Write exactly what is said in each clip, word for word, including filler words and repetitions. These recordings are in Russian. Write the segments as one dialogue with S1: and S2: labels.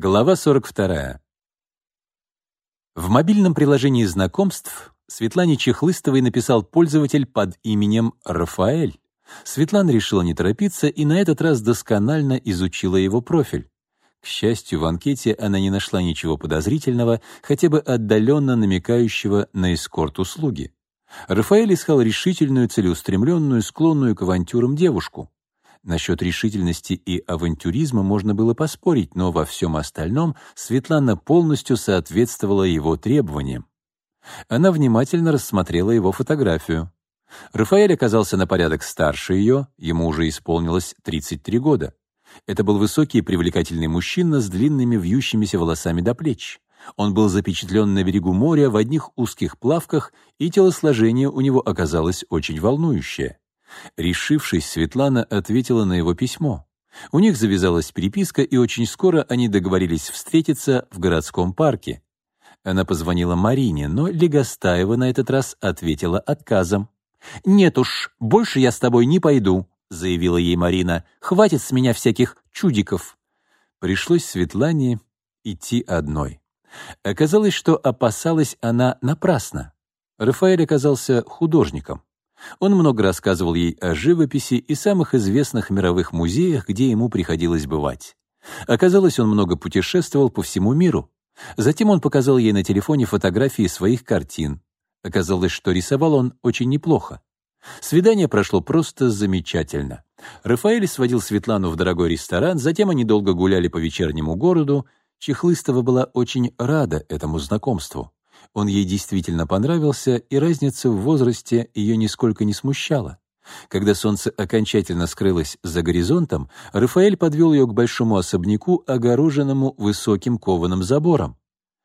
S1: Глава сорок вторая. В мобильном приложении знакомств Светлане Чехлыстовой написал пользователь под именем Рафаэль. Светлана решила не торопиться и на этот раз досконально изучила его профиль. К счастью, в анкете она не нашла ничего подозрительного, хотя бы отдаленно намекающего на эскорт-услуги. Рафаэль искал решительную, целеустремленную, склонную к авантюрам девушку. Насчет решительности и авантюризма можно было поспорить, но во всем остальном Светлана полностью соответствовала его требованиям. Она внимательно рассмотрела его фотографию. Рафаэль оказался на порядок старше ее, ему уже исполнилось тридцать три года. Это был высокий и привлекательный мужчина с длинными вьющимися волосами до плеч. Он был запечатлен на берегу моря в одних узких плавках, и телосложение у него оказалось очень волнующее. Решившись, Светлана ответила на его письмо. У них завязалась переписка, и очень скоро они договорились встретиться в городском парке. Она позвонила Марине, но Легостаева на этот раз ответила отказом. «Нет уж, больше я с тобой не пойду», — заявила ей Марина. «Хватит с меня всяких чудиков». Пришлось Светлане идти одной. Оказалось, что опасалась она напрасно. Рафаэль оказался художником. Он много рассказывал ей о живописи и самых известных мировых музеях, где ему приходилось бывать. Оказалось, он много путешествовал по всему миру. Затем он показал ей на телефоне фотографии своих картин. Оказалось, что рисовал он очень неплохо. Свидание прошло просто замечательно. Рафаэль сводил Светлану в дорогой ресторан, затем они долго гуляли по вечернему городу. Чехлыстова была очень рада этому знакомству. Он ей действительно понравился, и разница в возрасте ее нисколько не смущала. Когда солнце окончательно скрылось за горизонтом, Рафаэль подвел ее к большому особняку, огороженному высоким кованым забором.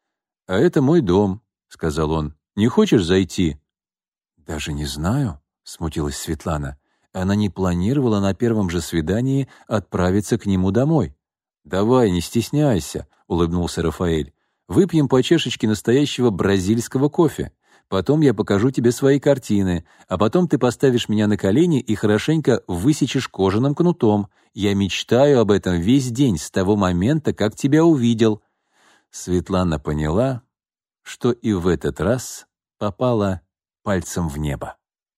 S1: «А это мой дом», — сказал он. «Не хочешь зайти?» «Даже не знаю», — смутилась Светлана. Она не планировала на первом же свидании отправиться к нему домой. «Давай, не стесняйся», — улыбнулся Рафаэль. «Выпьем по чашечке настоящего бразильского кофе. Потом я покажу тебе свои картины, а потом ты поставишь меня на колени и хорошенько высечешь кожаным кнутом. Я мечтаю об этом весь день с того момента, как тебя увидел». Светлана поняла, что и в этот раз попала пальцем в небо.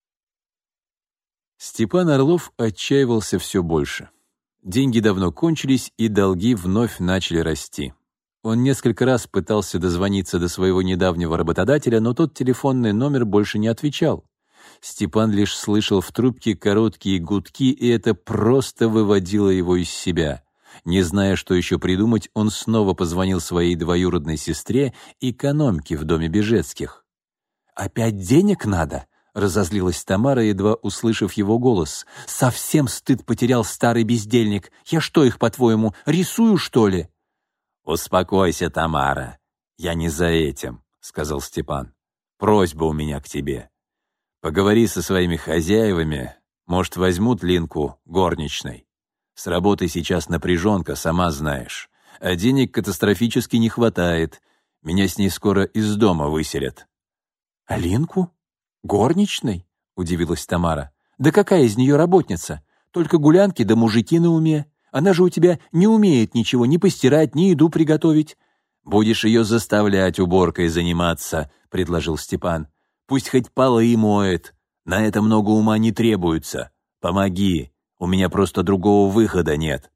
S1: Степан Орлов отчаивался все больше. Деньги давно кончились, и долги вновь начали расти. Он несколько раз пытался дозвониться до своего недавнего работодателя, но тот телефонный номер больше не отвечал. Степан лишь слышал в трубке короткие гудки, и это просто выводило его из себя. Не зная, что еще придумать, он снова позвонил своей двоюродной сестре, экономке в доме Бежецких. «Опять денег надо?» — разозлилась Тамара, едва услышав его голос. «Совсем стыд потерял старый бездельник. Я что их, по-твоему, рисую, что ли?» «Успокойся, Тамара. Я не за этим», — сказал Степан. «Просьба у меня к тебе. Поговори со своими хозяевами, может, возьмут Линку горничной. С работы сейчас напряженка, сама знаешь, а денег катастрофически не хватает. Меня с ней скоро из дома выселят». «А Линку? Горничной?» — удивилась Тамара. «Да какая из нее работница? Только гулянки да мужики на уме. Она же у тебя не умеет ничего ни постирать, ни еду приготовить». «Будешь ее заставлять уборкой заниматься», — предложил Степан. «Пусть хоть полы моет. На это много ума не требуется. Помоги. У меня просто другого выхода нет».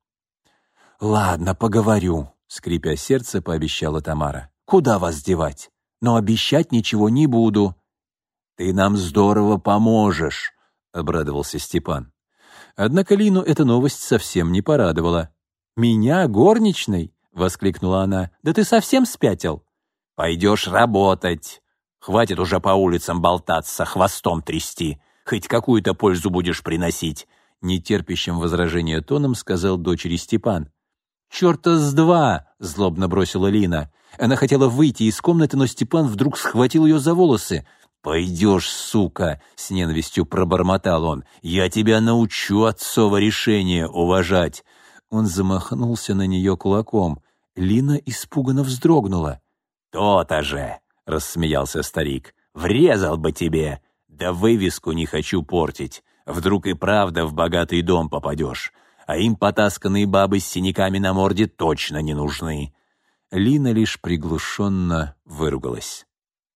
S1: «Ладно, поговорю», — скрипя сердце, пообещала Тамара. «Куда вас девать? Но обещать ничего не буду». «Ты нам здорово поможешь», — обрадовался Степан. Однако Лину эта новость совсем не порадовала. «Меня горничной?» — воскликнула она. «Да ты совсем спятил?» «Пойдешь работать. Хватит уже по улицам болтаться, хвостом трясти. Хоть какую-то пользу будешь приносить», — нетерпящим возражения тоном сказал дочери Степан. «Черта с два!» — злобно бросила Лина. Она хотела выйти из комнаты, но Степан вдруг схватил ее за волосы. «Пойдешь, сука!» — с ненавистью пробормотал он. «Я тебя научу отцово решение уважать!» Он замахнулся на нее кулаком. Лина испуганно вздрогнула. «То-то же!» — рассмеялся старик. «Врезал бы тебе! Да вывеску не хочу портить. Вдруг и правда в богатый дом попадешь. А им потасканные бабы с синяками на морде точно не нужны». Лина лишь приглушенно выругалась.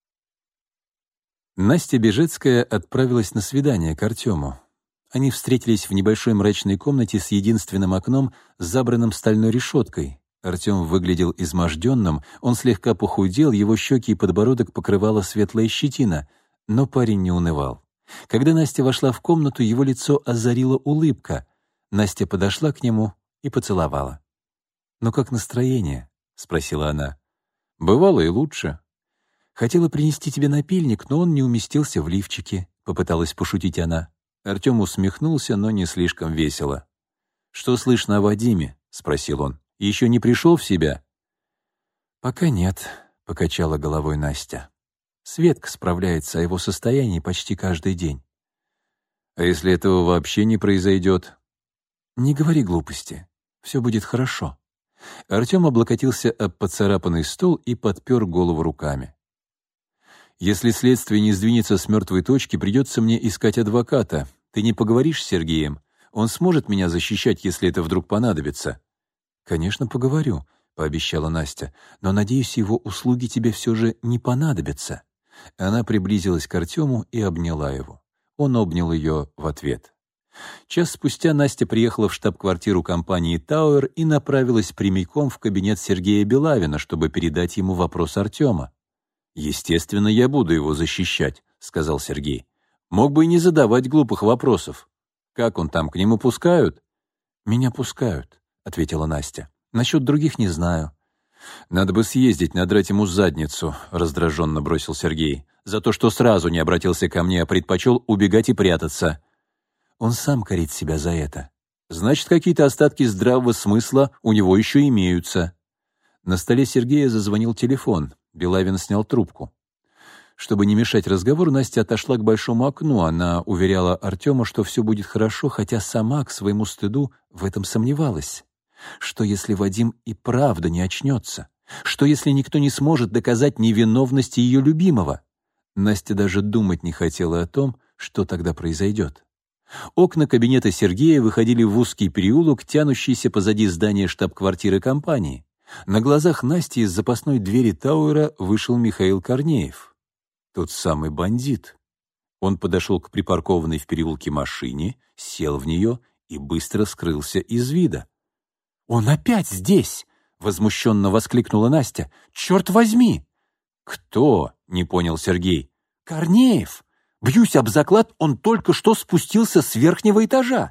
S1: Настя Бежецкая отправилась на свидание к Артему. Они встретились в небольшой мрачной комнате с единственным окном, забранным стальной решеткой. Артем выглядел изможденным, он слегка похудел, его щеки и подбородок покрывала светлая щетина, но парень не унывал. Когда Настя вошла в комнату, его лицо озарила улыбка. Настя подошла к нему и поцеловала. «Ну как настроение?» — спросила она. «Бывало и лучше. Хотела принести тебе напильник, но он не уместился в лифчике», — попыталась пошутить она. Артем усмехнулся, но не слишком весело. «Что слышно о Вадиме?» — спросил он. «Еще не пришел в себя?» «Пока нет», — покачала головой Настя. «Светка справляется о его состоянии почти каждый день». «А если этого вообще не произойдет?» «Не говори глупости. Все будет хорошо». Артем облокотился об поцарапанный стол и подпер голову руками. «Если следствие не сдвинется с мертвой точки, придется мне искать адвоката. Ты не поговоришь с Сергеем? Он сможет меня защищать, если это вдруг понадобится?» «Конечно, поговорю», — пообещала Настя, «но, надеюсь, его услуги тебе все же не понадобятся». Она приблизилась к Артему и обняла его. Он обнял ее в ответ. Час спустя Настя приехала в штаб-квартиру компании «Тауэр» и направилась прямиком в кабинет Сергея Белавина, чтобы передать ему вопрос Артема. «Естественно, я буду его защищать», — сказал Сергей. «Мог бы и не задавать глупых вопросов. Как он там, к нему пускают?» «Меня пускают», — ответила Настя. «Насчет других не знаю». «Надо бы съездить, надрать ему задницу», — раздраженно бросил Сергей. «За то, что сразу не обратился ко мне, а предпочел убегать и прятаться». «Он сам корит себя за это». «Значит, какие-то остатки здравого смысла у него еще имеются». На столе Сергея зазвонил телефон. Белавин снял трубку. Чтобы не мешать разговору, Настя отошла к большому окну. Она уверяла Артема, что все будет хорошо, хотя сама, к своему стыду, в этом сомневалась. Что если Вадим и правда не очнется? Что если никто не сможет доказать невиновность ее любимого? Настя даже думать не хотела о том, что тогда произойдет. Окна кабинета Сергея выходили в узкий переулок, тянущийся позади здания штаб-квартиры компании. На глазах Насти из запасной двери Тауэра вышел Михаил Корнеев. Тот самый бандит. Он подошел к припаркованной в переулке машине, сел в нее и быстро скрылся из вида. «Он опять здесь!» — возмущенно воскликнула Настя. «Черт возьми!» «Кто?» — не понял Сергей. «Корнеев! Бьюсь об заклад, он только что спустился с верхнего этажа!»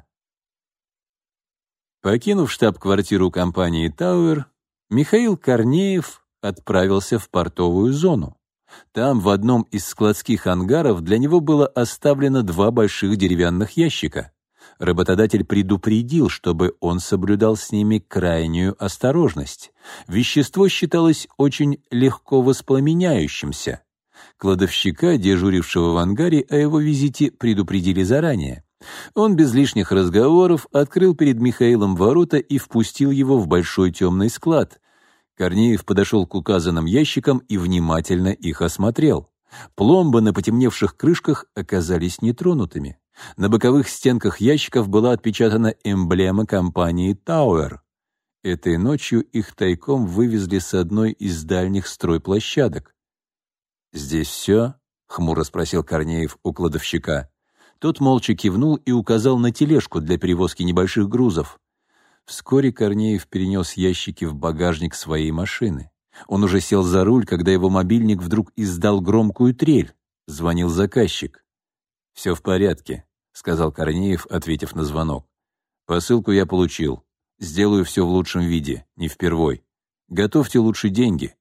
S1: Покинув штаб-квартиру компании «Тауэр», Михаил Корнеев отправился в портовую зону. Там, в одном из складских ангаров, для него было оставлено два больших деревянных ящика. Работодатель предупредил, чтобы он соблюдал с ними крайнюю осторожность. Вещество считалось очень легко воспламеняющимся. Кладовщика, дежурившего в ангаре, о его визите предупредили заранее. Он без лишних разговоров открыл перед Михаилом ворота и впустил его в большой темный склад. Корнеев подошел к указанным ящикам и внимательно их осмотрел. Пломбы на потемневших крышках оказались нетронутыми. На боковых стенках ящиков была отпечатана эмблема компании «Тауэр». Этой ночью их тайком вывезли с одной из дальних стройплощадок. «Здесь все?» — хмуро спросил Корнеев у кладовщика. Тот молча кивнул и указал на тележку для перевозки небольших грузов. Вскоре Корнеев перенес ящики в багажник своей машины. Он уже сел за руль, когда его мобильник вдруг издал громкую трель. Звонил заказчик. «Все в порядке», — сказал Корнеев, ответив на звонок. «Посылку я получил. Сделаю все в лучшем виде, не впервой. Готовьте лучше деньги.